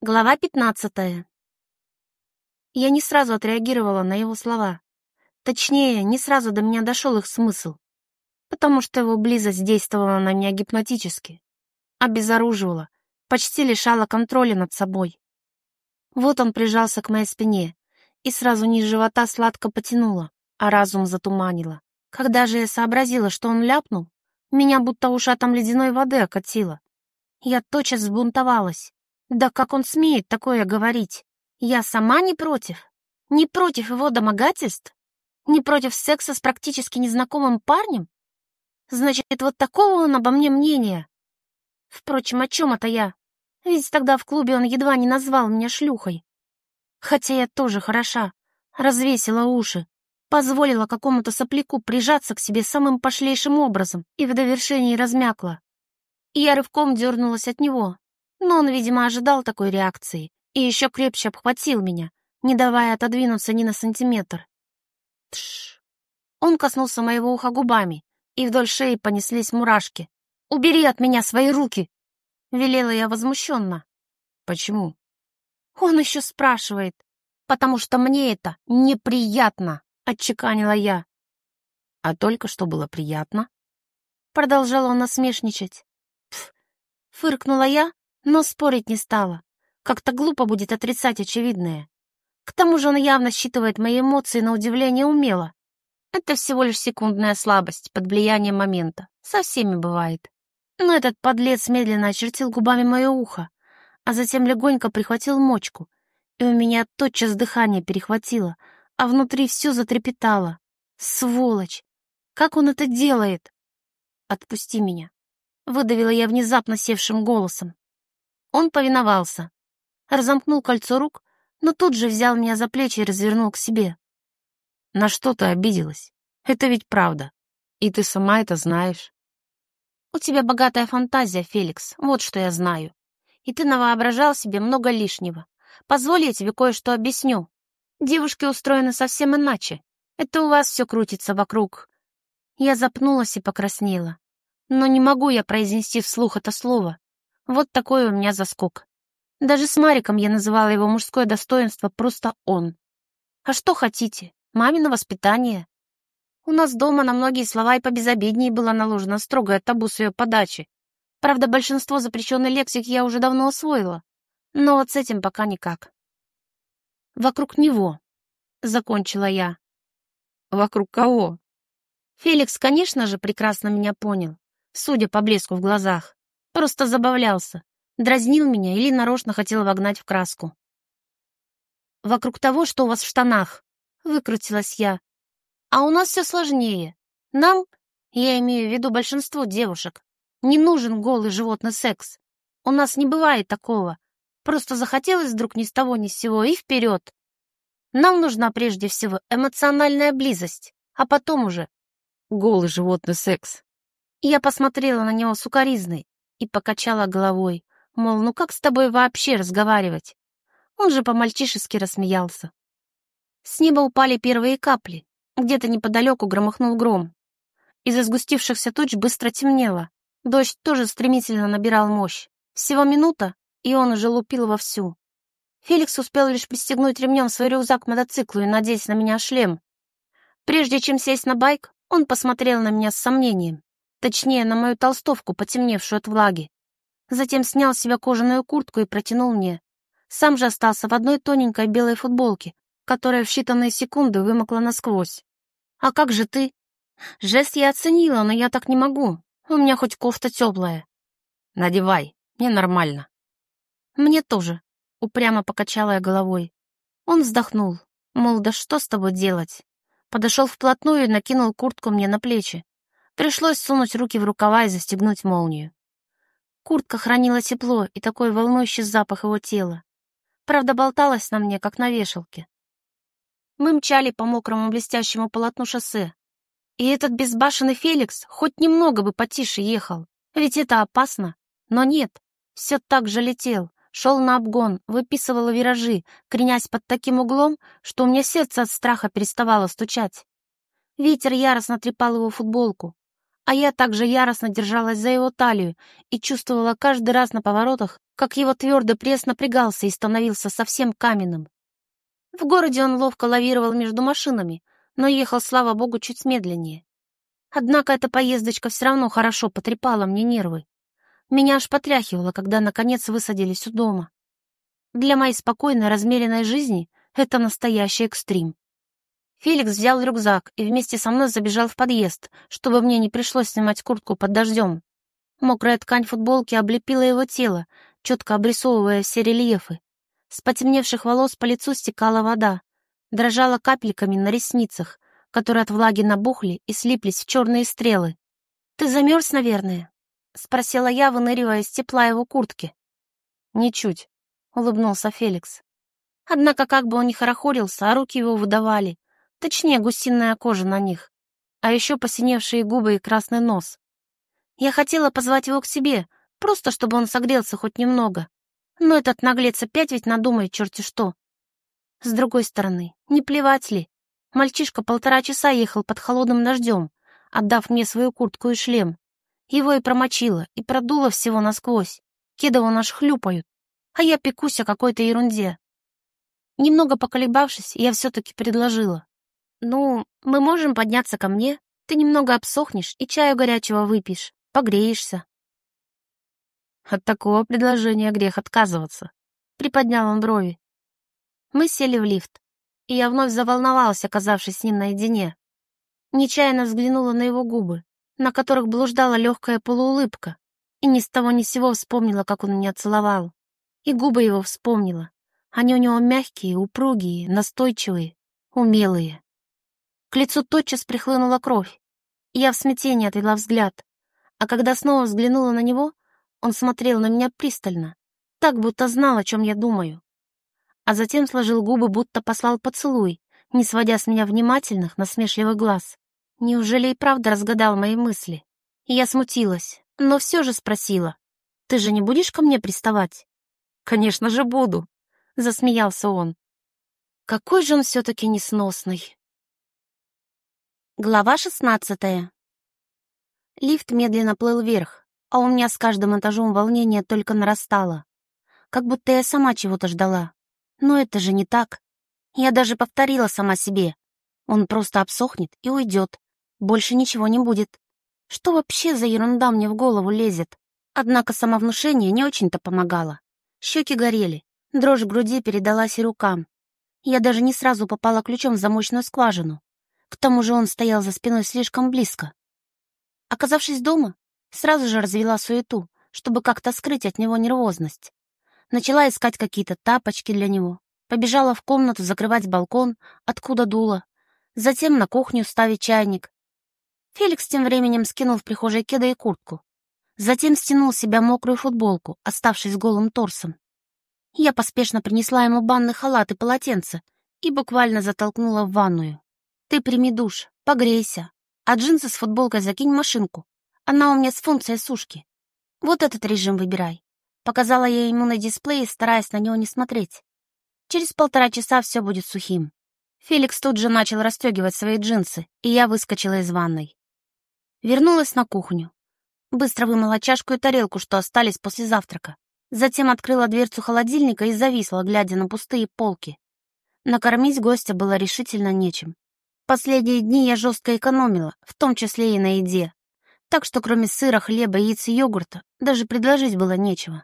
Глава 15. Я не сразу отреагировала на его слова. Точнее, не сразу до меня дошел их смысл, потому что его близость действовала на меня гипнотически, обезоруживала, почти лишала контроля над собой. Вот он прижался к моей спине, и сразу низ живота сладко потянуло, а разум затуманило. Когда же я сообразила, что он ляпнул, меня будто ушатом ледяной воды окатило. Я тотчас взбунтовалась. Да как он смеет такое говорить? Я сама не против. Не против его домогательств? Не против секса с практически незнакомым парнем? Значит, вот такого он обо мне мнения. Впрочем, о чем это я? Ведь тогда в клубе он едва не назвал меня шлюхой. Хотя я тоже хороша. Развесила уши. Позволила какому-то сопляку прижаться к себе самым пошлейшим образом и в довершении размякла. И я рывком дернулась от него. Но он, видимо, ожидал такой реакции и еще крепче обхватил меня, не давая отодвинуться ни на сантиметр. Тш! Он коснулся моего уха губами, и вдоль шеи понеслись мурашки. «Убери от меня свои руки!» — велела я возмущенно. Почему? Он еще спрашивает. «Потому что мне это неприятно!» — отчеканила я. А только что было приятно. Продолжал он насмешничать. Фыркнула я, но спорить не стала. Как-то глупо будет отрицать очевидное. К тому же он явно считывает мои эмоции на удивление умело. Это всего лишь секундная слабость под влиянием момента. Со всеми бывает. Но этот подлец медленно очертил губами мое ухо, а затем легонько прихватил мочку, и у меня тотчас дыхание перехватило, а внутри все затрепетало. Сволочь! Как он это делает? «Отпусти меня», — выдавила я внезапно севшим голосом. Он повиновался, разомкнул кольцо рук, но тут же взял меня за плечи и развернул к себе. На что ты обиделась? Это ведь правда. И ты сама это знаешь. У тебя богатая фантазия, Феликс, вот что я знаю. И ты навоображал себе много лишнего. Позволь, я тебе кое-что объясню. Девушки устроены совсем иначе. Это у вас все крутится вокруг. Я запнулась и покраснела. Но не могу я произнести вслух это слово. Вот такой у меня заскок. Даже с Мариком я называла его мужское достоинство просто «он». А что хотите? Мамино воспитание. У нас дома на многие слова и побезобиднее было наложено строгое табу с ее подачи. Правда, большинство запрещенной лексики я уже давно освоила. Но вот с этим пока никак. Вокруг него, закончила я. Вокруг кого? Феликс, конечно же, прекрасно меня понял, судя по блеску в глазах. Просто забавлялся, дразнил меня или нарочно хотел вогнать в краску. «Вокруг того, что у вас в штанах», — выкрутилась я. «А у нас все сложнее. Нам, я имею в виду большинство девушек, не нужен голый животный секс. У нас не бывает такого. Просто захотелось вдруг ни с того ни с сего и вперед. Нам нужна прежде всего эмоциональная близость, а потом уже...» Голый животный секс. Я посмотрела на него сукоризной и покачала головой, мол, ну как с тобой вообще разговаривать? Он же по-мальчишески рассмеялся. С неба упали первые капли, где-то неподалеку громыхнул гром. Из-за сгустившихся туч быстро темнело, дождь тоже стремительно набирал мощь. Всего минута, и он уже лупил вовсю. Феликс успел лишь пристегнуть ремнем свой рюкзак к мотоциклу и надеть на меня шлем. Прежде чем сесть на байк, он посмотрел на меня с сомнением, точнее, на мою толстовку, потемневшую от влаги. Затем снял с себя кожаную куртку и протянул мне. Сам же остался в одной тоненькой белой футболке, которая в считанные секунды вымокла насквозь. «А как же ты?» Жест я оценила, но я так не могу. У меня хоть кофта теплая. Надевай, мне нормально. Мне тоже, упрямо покачала я головой. Он вздохнул, мол, да что с тобой делать? Подошел вплотную и накинул куртку мне на плечи. Пришлось сунуть руки в рукава и застегнуть молнию. Куртка хранила тепло и такой волнующий запах его тела. Правда, болталась на мне, как на вешалке. Мы мчали по мокрому блестящему полотну шоссе. И этот безбашенный Феликс хоть немного бы потише ехал, ведь это опасно. Но нет, все так же летел, шел на обгон, выписывал виражи, кренясь под таким углом, что у меня сердце от страха переставало стучать. Ветер яростно трепал его футболку, а я также яростно держалась за его талию и чувствовала каждый раз на поворотах, как его твердый пресс напрягался и становился совсем каменным. В городе он ловко лавировал между машинами, но ехал, слава богу, чуть медленнее. Однако эта поездочка все равно хорошо потрепала мне нервы. Меня аж потряхивало, когда наконец высадились у дома. Для моей спокойной, размеренной жизни это настоящий экстрим. Феликс взял рюкзак и вместе со мной забежал в подъезд, чтобы мне не пришлось снимать куртку под дождем. Мокрая ткань футболки облепила его тело, четко обрисовывая все рельефы. С потемневших волос по лицу стекала вода, дрожала капельками на ресницах, которые от влаги набухли и слиплись в черные стрелы. «Ты замерз, наверное?» — спросила я, выныривая из тепла его куртки. «Ничуть», — улыбнулся Феликс. Однако, как бы он ни хорохорился, а руки его выдавали, точнее, гусиная кожа на них, а еще посиневшие губы и красный нос. Я хотела позвать его к себе, просто чтобы он согрелся хоть немного. Но этот наглец опять ведь надумает черти что. С другой стороны, не плевать ли? Мальчишка 1,5 часа ехал под холодным дождем, отдав мне свою куртку и шлем. Его и промочило, и продуло всего насквозь. Кеды вон аж хлюпают, а я пекусь о какой-то ерунде. Немного поколебавшись, я все-таки предложила. «Ну, мы можем подняться ко мне, ты немного обсохнешь и чаю горячего выпьешь, погреешься». От такого предложения грех отказываться. Приподнял он брови. Мы сели в лифт, и я вновь заволновалась, оказавшись с ним наедине. Нечаянно взглянула на его губы, на которых блуждала легкая полуулыбка, и ни с того ни с сего вспомнила, как он меня целовал. И губы его вспомнила. Они у него мягкие, упругие, настойчивые, умелые. К лицу тотчас прихлынула кровь, и я в смятении отвела взгляд, а когда снова взглянула на него, он смотрел на меня пристально, так, будто знал, о чем я думаю. А затем сложил губы, будто послал поцелуй, не сводя с меня внимательных, насмешливых глаз. Неужели и правда разгадал мои мысли? И я смутилась, но все же спросила. «Ты же не будешь ко мне приставать?» «Конечно же буду», — засмеялся он. Какой же он все-таки несносный. Глава 16. Лифт медленно плыл вверх, а у меня с каждым этажом волнение только нарастало. Как будто я сама чего-то ждала. Но это же не так. Я даже повторила сама себе. Он просто обсохнет и уйдет. Больше ничего не будет. Что вообще за ерунда мне в голову лезет? Однако самовнушение не очень-то помогало. Щеки горели, дрожь в груди передалась и рукам. Я даже не сразу попала ключом в замочную скважину. К тому же он стоял за спиной слишком близко. Оказавшись дома, сразу же развела суету, чтобы как-то скрыть от него нервозность. Начала искать какие-то тапочки для него, побежала в комнату закрывать балкон, откуда дуло, затем на кухню ставить чайник. Феликс тем временем скинул в прихожей кеды и куртку. Затем стянул с себя мокрую футболку, оставшись голым торсом. Я поспешно принесла ему банный халат и полотенце и буквально затолкнула в ванную. «Ты прими душ, погрейся, а джинсы с футболкой закинь в машинку. Она у меня с функцией сушки. Вот этот режим выбирай». Показала я ему на дисплее, стараясь на него не смотреть. Через 1,5 часа все будет сухим. Феликс тут же начал расстегивать свои джинсы, и я выскочила из ванной. Вернулась на кухню. Быстро вымыла чашку и тарелку, что остались после завтрака. Затем открыла дверцу холодильника и зависла, глядя на пустые полки. Накормить гостя было решительно нечем. Последние дни я жестко экономила, в том числе и на еде. Так что кроме сыра, хлеба, яиц и йогурта даже предложить было нечего.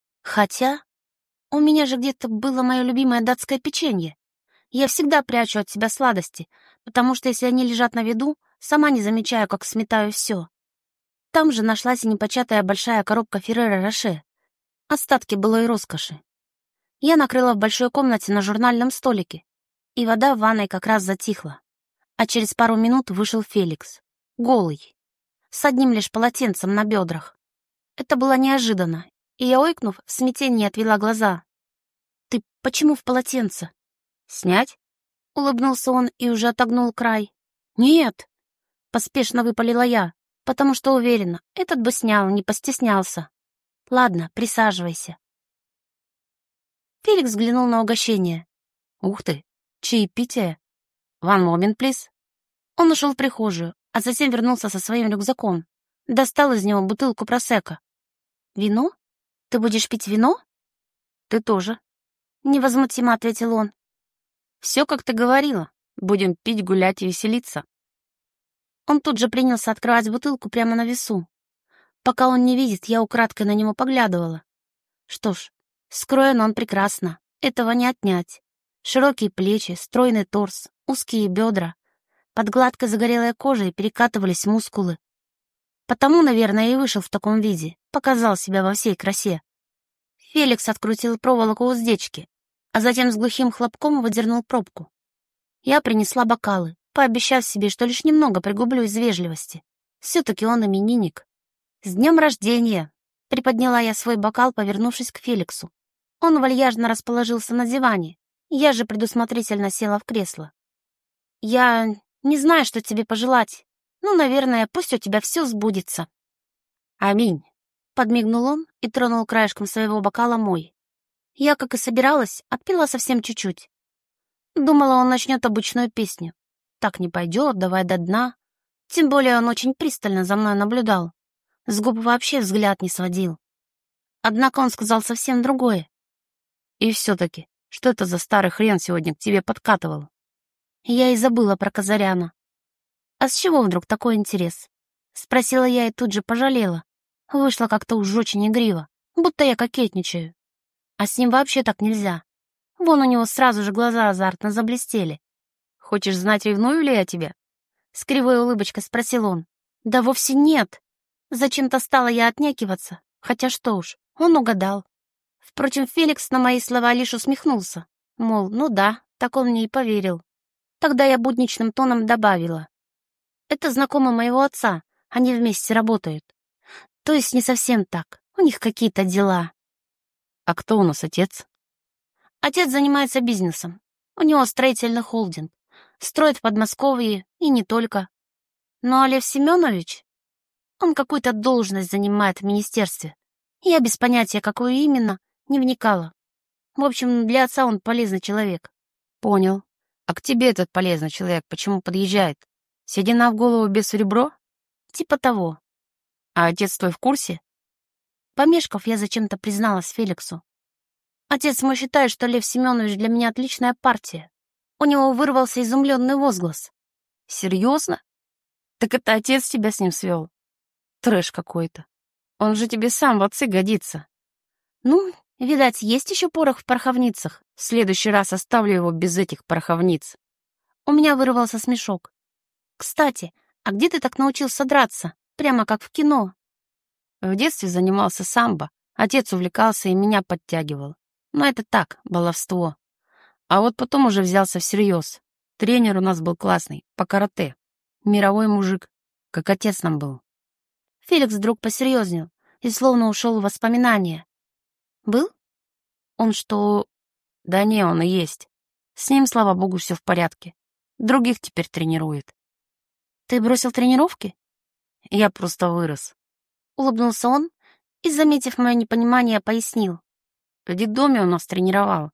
Хотя у меня же где-то было мое любимое датское печенье. Я всегда прячу от себя сладости, потому что если они лежат на виду, сама не замечаю, как сметаю все. Там же нашлась и непочатая большая коробка Ферреро Роше. Остатки былой роскоши. Я накрыла в большой комнате на журнальном столике, и вода в ванной как раз затихла. А через пару минут вышел Феликс, голый, с одним лишь полотенцем на бедрах. Это было неожиданно, и я, ойкнув, в смятении отвела глаза. «Ты почему в полотенце?» «Снять?» — улыбнулся он и уже отогнул край. «Нет!» — поспешно выпалила я, потому что уверена, этот бы снял, не постеснялся. «Ладно, присаживайся». Феликс взглянул на угощение. «Ух ты, чаепитие! One moment, please». Он ушел в прихожую, а затем вернулся со своим рюкзаком. Достал из него бутылку просекко. «Вино?» Ты будешь пить вино? Ты тоже. Невозмутимо ответил он. Все, как ты говорила. Будем пить, гулять и веселиться. Он тут же принялся открывать бутылку прямо на весу. Пока он не видит, я украдкой на него поглядывала. Что ж, скроен он прекрасно, этого не отнять. Широкие плечи, стройный торс, узкие бедра. Под гладкой загорелой кожей перекатывались мускулы. Потому, наверное, и вышел в таком виде, показал себя во всей красе. Феликс открутил проволоку уздечки, а затем с глухим хлопком выдернул пробку. Я принесла бокалы, пообещав себе, что лишь немного пригублю из вежливости. Все-таки он именинник. «С днем рождения!» — приподняла я свой бокал, повернувшись к Феликсу. Он вальяжно расположился на диване, я же предусмотрительно села в кресло. «Я не знаю, что тебе пожелать. Ну, наверное, пусть у тебя все сбудется». Аминь. Подмигнул он и тронул краешком своего бокала мой. Я, как и собиралась, отпила совсем чуть-чуть. Думала, он начнет обычную песню. Так не пойдет, давай до дна. Тем более он очень пристально за мной наблюдал. С губ вообще взгляд не сводил. Однако он сказал совсем другое. И все-таки, что это за старый хрен сегодня к тебе подкатывал? Я и забыла про Казаряна. А с чего вдруг такой интерес? Спросила я и тут же пожалела. Вышло как-то уж очень игриво, будто я кокетничаю. А с ним вообще так нельзя. Вон у него сразу же глаза азартно заблестели. Хочешь знать, ревную ли я тебя? С кривой улыбочкой спросил он. Да вовсе нет. Зачем-то стала я отнекиваться. Хотя что уж, он угадал. Впрочем, Феликс на мои слова лишь усмехнулся. Мол, ну да, так он мне и поверил. Тогда я будничным тоном добавила. Это знакомый моего отца, они вместе работают. То есть не совсем так, у них какие-то дела. А кто у нас отец? Отец занимается бизнесом. У него строительный холдинг. Строит в Подмосковье и не только. Но Лев Семенович, он какую-то должность занимает в министерстве. Я без понятия, какую именно, не вникала. В общем, для отца он полезный человек. Понял. А к тебе этот полезный человек почему подъезжает? Седина в голову без ребро? Типа того. А отец твой в курсе? Помешков, я зачем-то призналась Феликсу. Отец мой считает, что Лев Семенович для меня отличная партия. У него вырвался изумленный возглас. Серьезно? Так это отец тебя с ним свел? Трэш какой-то. Он же тебе сам в отцы годится. Ну, видать, есть еще порох в пороховницах. В следующий раз оставлю его без этих пороховниц. У меня вырвался смешок. Кстати, а где ты так научился драться? Прямо как в кино. В детстве занимался самбо. Отец увлекался и меня подтягивал. Но это так, баловство. А вот потом уже взялся всерьез. Тренер у нас был классный, по карате. Мировой мужик, как отец нам был. Феликс вдруг посерьезнел и словно ушел в воспоминания. Был? Он что... Да не, он и есть. С ним, слава богу, все в порядке. Других теперь тренирует. Ты бросил тренировки? Я просто вырос. Улыбнулся он и, заметив мое непонимание, пояснил. В детдоме он нас тренировал.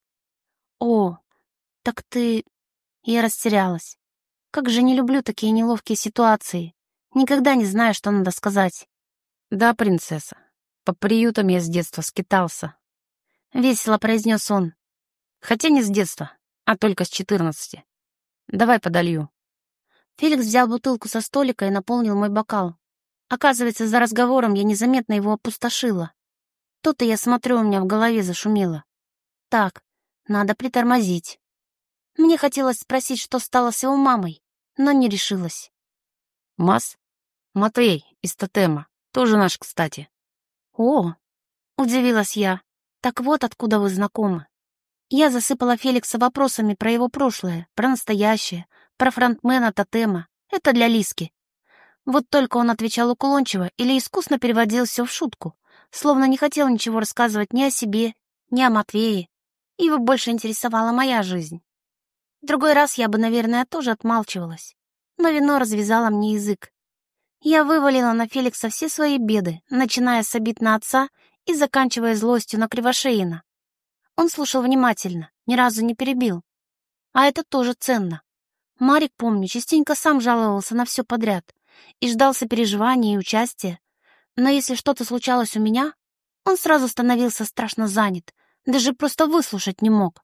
О, так ты... Я растерялась. Как же не люблю такие неловкие ситуации. Никогда не знаю, что надо сказать. Да, принцесса. По приютам я с детства скитался. Весело произнес он. Хотя не с детства, а только с 14. Давай подолью. Феликс взял бутылку со столика и наполнил мой бокал. Оказывается, за разговором я незаметно его опустошила. То-то я смотрю, у меня в голове зашумело. Так, надо притормозить. Мне хотелось спросить, что стало с его мамой, но не решилась. Мас? Матвей из тотема. Тоже наш, кстати. О, удивилась я. Так вот откуда вы знакомы. Я засыпала Феликса вопросами про его прошлое, про настоящее, про фронтмена тотема. Это для Лиски. Вот только он отвечал уклончиво или искусно переводил все в шутку, словно не хотел ничего рассказывать ни о себе, ни о Матвее. Его больше интересовала моя жизнь. В другой раз я бы, наверное, тоже отмалчивалась, но вино развязало мне язык. Я вывалила на Феликса все свои беды, начиная с обид на отца и заканчивая злостью на Кривошеина. Он слушал внимательно, ни разу не перебил. А это тоже ценно. Марик, помню, частенько сам жаловался на все подряд и ждал сопереживания и участия. Но если что-то случалось у меня, Он сразу становился страшно занят, даже просто выслушать не мог.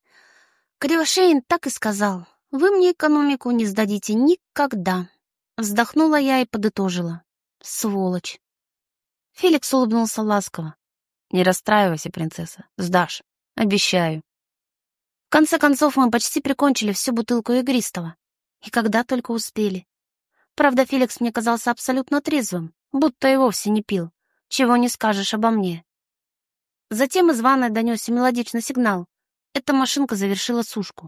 Кривошеин так и сказал: «Вы мне экономику не сдадите никогда». Вздохнула я и подытожила: «Сволочь». Феликс улыбнулся ласково. «Не расстраивайся, принцесса, сдашь, обещаю». В конце концов, мы почти прикончили всю бутылку игристого. И когда только успели. Правда, Феликс мне казался абсолютно трезвым, будто и вовсе не пил. Чего не скажешь обо мне. Затем из ванной донесся мелодичный сигнал. Эта машинка завершила сушку.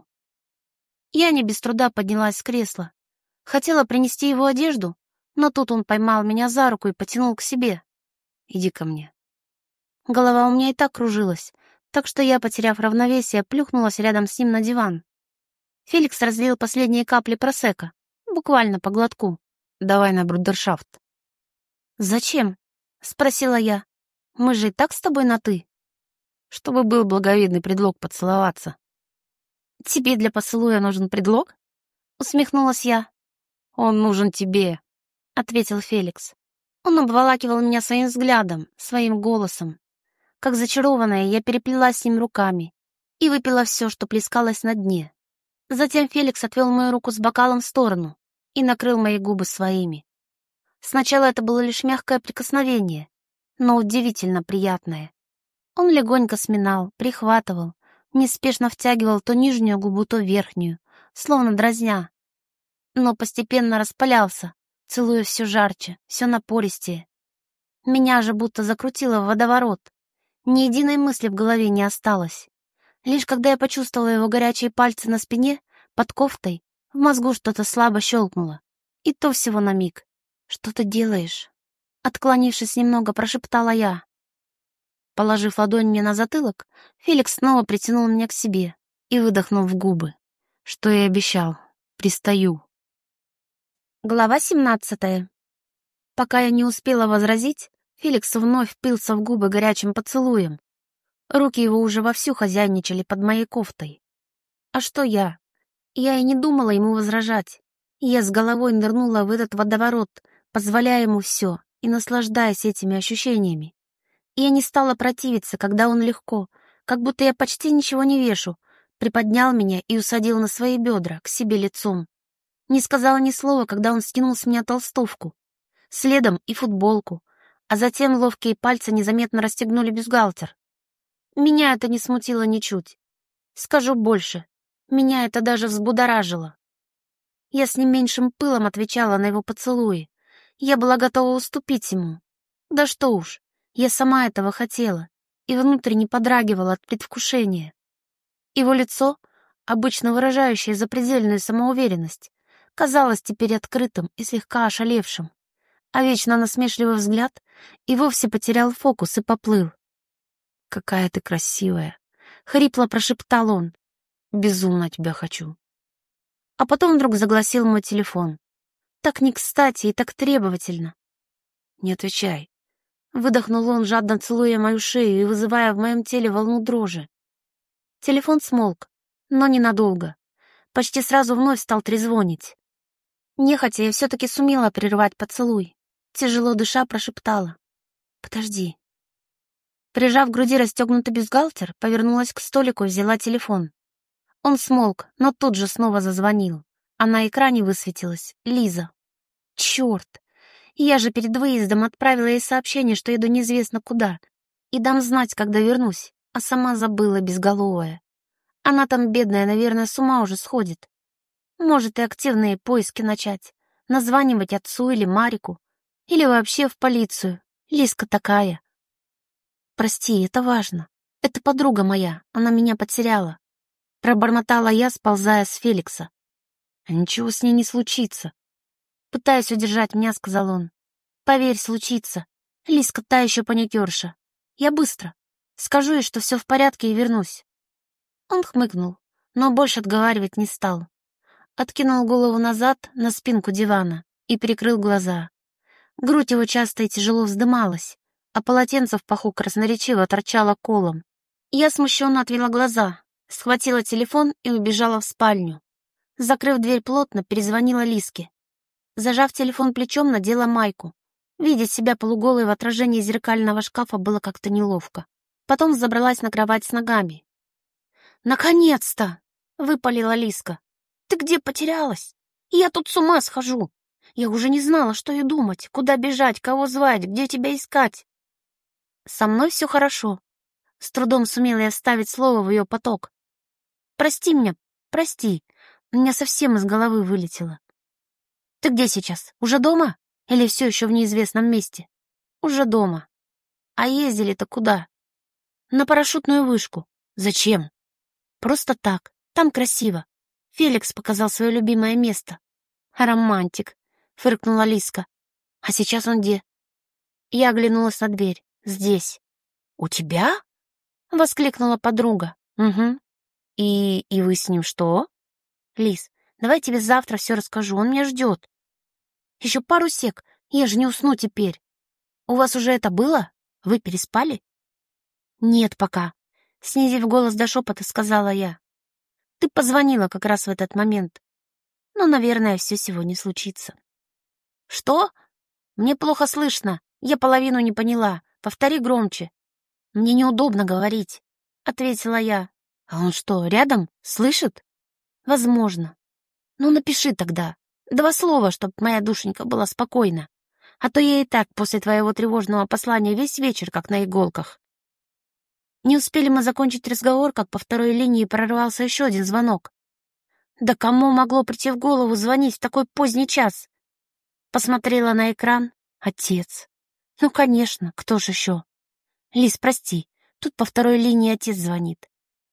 Я не без труда поднялась с кресла. Хотела принести его одежду, но тут он поймал меня за руку и потянул к себе. «Иди ко мне». Голова у меня и так кружилась, так что я, потеряв равновесие, плюхнулась рядом с ним на диван. Феликс разлил последние капли просекко, буквально по глотку. «Давай на брудершафт». «Зачем?» — спросила я. «Мы же и так с тобой на «ты». Чтобы был благовидный предлог поцеловаться. «Тебе для поцелуя нужен предлог?» — усмехнулась я. «Он нужен тебе», — ответил Феликс. Он обволакивал меня своим взглядом, своим голосом. Как зачарованная, я переплелась с ним руками и выпила все, что плескалось на дне. Затем Феликс отвел мою руку с бокалом в сторону и накрыл мои губы своими. Сначала это было лишь мягкое прикосновение, но удивительно приятное. Он легонько сминал, прихватывал, неспешно втягивал то нижнюю губу, то верхнюю, словно дразня. Но постепенно распалялся, целуя все жарче, все напористее. Меня же будто закрутило в водоворот. Ни единой мысли в голове не осталось. Лишь когда я почувствовала его горячие пальцы на спине, под кофтой, в мозгу что-то слабо щелкнуло. И то всего на миг. «Что ты делаешь?» Отклонившись немного, прошептала я. Положив ладонь мне на затылок, Феликс снова притянул меня к себе и выдохнул в губы. «Что я обещал. Пристаю». Глава 17. Пока я не успела возразить, Феликс вновь впился в губы горячим поцелуем. Руки его уже вовсю хозяйничали под моей кофтой. А что я? Я и не думала ему возражать. Я с головой нырнула в этот водоворот, позволяя ему все и наслаждаясь этими ощущениями. Я не стала противиться, когда он легко, как будто я почти ничего не вешу, приподнял меня и усадил на свои бедра, к себе лицом. Не сказала ни слова, когда он скинул с меня толстовку, следом и футболку, а затем ловкие пальцы незаметно расстегнули бюстгальтер. Меня это не смутило ничуть. Скажу больше, меня это даже взбудоражило. Я с не меньшим пылом отвечала на его поцелуи. Я была готова уступить ему. Да что уж, я сама этого хотела и внутренне подрагивала от предвкушения. Его лицо, обычно выражающее запредельную самоуверенность, казалось теперь открытым и слегка ошалевшим, а вечно насмешливый взгляд и вовсе потерял фокус и поплыл. «Какая ты красивая!» — хрипло прошептал он. «Безумно тебя хочу». А потом вдруг загласил мой телефон. Так не кстати и так требовательно. «Не отвечай». Выдохнул он, жадно целуя мою шею и вызывая в моем теле волну дрожи. Телефон смолк, но ненадолго. Почти сразу вновь стал трезвонить. Нехотя я все-таки сумела прервать поцелуй. Тяжело дыша прошептала: «Подожди». Прижав к груди расстегнутый бюстгальтер, повернулась к столику и взяла телефон. Он смолк, но тут же снова зазвонил, а на экране высветилась Лиза. Черт! Я же перед выездом отправила ей сообщение, что еду неизвестно куда, и дам знать, когда вернусь, а сама забыла безголовая. Она там, бедная, наверное, с ума уже сходит. Может и активные поиски начать, названивать отцу или Марику, или вообще в полицию. Лизка такая. Прости, это важно. Это подруга моя, она меня потеряла. Пробормотала я, сползая с Феликса. «А ничего с ней не случится». Пытаясь удержать меня, сказал он. Поверь, случится. Лизка та еще паникерша. Я быстро. Скажу ей, что все в порядке, и вернусь. Он хмыкнул, но больше отговаривать не стал. Откинул голову назад на спинку дивана и прикрыл глаза. Грудь его часто и тяжело вздымалась, а полотенце в паху красноречиво торчало колом. Я смущенно отвела глаза, схватила телефон и убежала в спальню. Закрыв дверь плотно, перезвонила Лизке. Зажав телефон плечом, надела майку. Видеть себя полуголой в отражении зеркального шкафа было как-то неловко. Потом забралась на кровать с ногами. «Наконец-то!» — выпалила Лиска. «Ты где потерялась? Я тут с ума схожу. Я уже не знала, что и думать, куда бежать, кого звать, где тебя искать». «Со мной все хорошо». С трудом сумела я вставить слово в ее поток. «Прости меня, прости. У меня совсем из головы вылетело». «Ты где сейчас? Уже дома? Или все еще в неизвестном месте?» «Уже дома». «А ездили-то куда?» «На парашютную вышку». «Зачем?» «Просто так. Там красиво. Феликс показал свое любимое место». «Романтик», — фыркнула Лиска. «А сейчас он где?» Я оглянулась на дверь. «Здесь». «У тебя?» — воскликнула подруга. «Угу. И вы с ним что?» «Лис, давай тебе завтра все расскажу, он меня ждет». «Еще пару сек, я же не усну теперь». «У вас уже это было? Вы переспали?» «Нет пока», — снизив голос до шепота, сказала я. «Ты позвонила как раз в этот момент. Но, наверное, все сегодня случится». «Что? Мне плохо слышно. Я половину не поняла. Повтори громче». «Мне неудобно говорить», — ответила я. «А он что, рядом? Слышит?» «Возможно. Ну, напиши тогда. 2 слова, чтоб моя душенька была спокойна. А то я и так после твоего тревожного послания весь вечер как на иголках». Не успели мы закончить разговор, как по второй линии прорвался еще один звонок. Да кому могло прийти в голову звонить в такой поздний час? Посмотрела на экран. Отец. Ну, конечно, кто же еще? Лиз, прости, тут по второй линии отец звонит.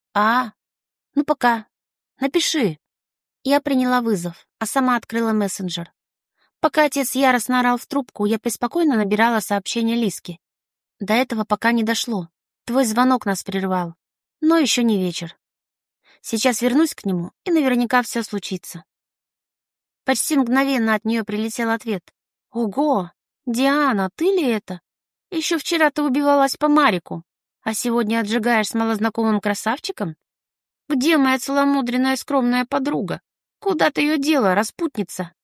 Ну пока. Напиши. Я приняла вызов, а сама открыла мессенджер. Пока отец яростно орал в трубку, я преспокойно набирала сообщение Лиске. До этого пока не дошло. Твой звонок нас прервал. Но еще не вечер. Сейчас вернусь к нему, и наверняка все случится. Почти мгновенно от нее прилетел ответ. Ого! Диана, ты ли это? Еще вчера ты убивалась по Марику, а сегодня отжигаешь с малознакомым красавчиком? Где моя целомудренная скромная подруга? Куда ты ее дела, распутница?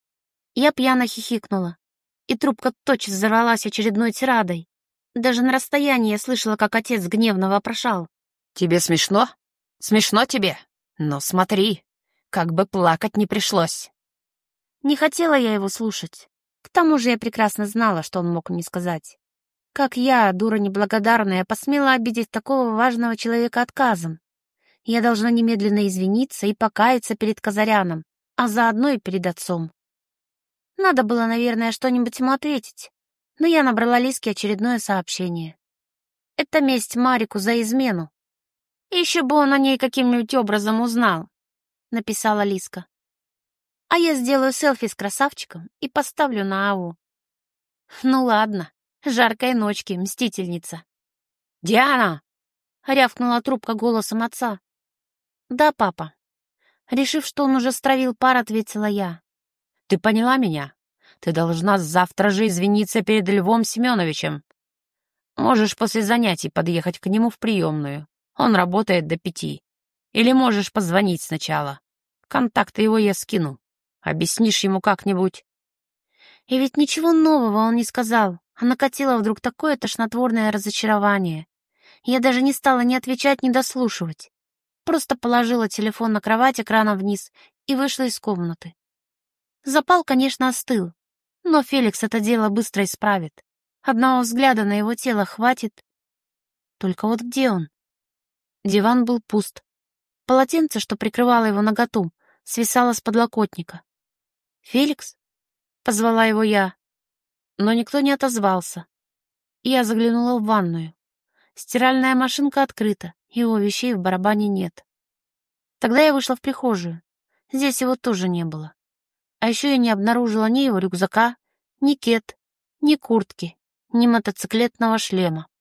Я пьяно хихикнула, и трубка тотчас взорвалась очередной тирадой. Даже на расстоянии я слышала, как отец гневно вопрошал. «Тебе смешно? Смешно тебе? Ну смотри, как бы плакать не пришлось». Не хотела я его слушать. К тому же я прекрасно знала, что он мог мне сказать. Как я, дура неблагодарная, посмела обидеть такого важного человека отказом? Я должна немедленно извиниться и покаяться перед Казаряном, а заодно и перед отцом. Надо было, наверное, что-нибудь ему ответить, но я набрала Лиске очередное сообщение. Это месть Марику за измену. Еще бы он о ней каким-нибудь образом узнал, написала Лиска. А я сделаю селфи с красавчиком и поставлю на АУ. Ну ладно, жаркой ночки, мстительница. «Диана!» — рявкнула трубка голосом отца. «Да, папа». Решив, что он уже стравил пар, ответила я. «Ты поняла меня? Ты должна завтра же извиниться перед Львом Семеновичем. Можешь после занятий подъехать к нему в приемную. Он работает до 5. Или можешь позвонить сначала. Контакты его я скину. Объяснишь ему как-нибудь». И ведь ничего нового он не сказал, а накатило вдруг такое тошнотворное разочарование. Я даже не стала ни отвечать, ни дослушивать. Просто положила телефон на кровать экраном вниз и вышла из комнаты. Запал, конечно, остыл, но Феликс это дело быстро исправит. Одного взгляда на его тело хватит. Только вот где он? Диван был пуст. Полотенце, что прикрывало его наготу, свисало с подлокотника. «Феликс?» — позвала его я, но никто не отозвался. Я заглянула в ванную. Стиральная машинка открыта, его вещей в барабане нет. Тогда я вышла в прихожую. Здесь его тоже не было. А еще я не обнаружила ни его рюкзака, ни кет, ни куртки, ни мотоциклетного шлема.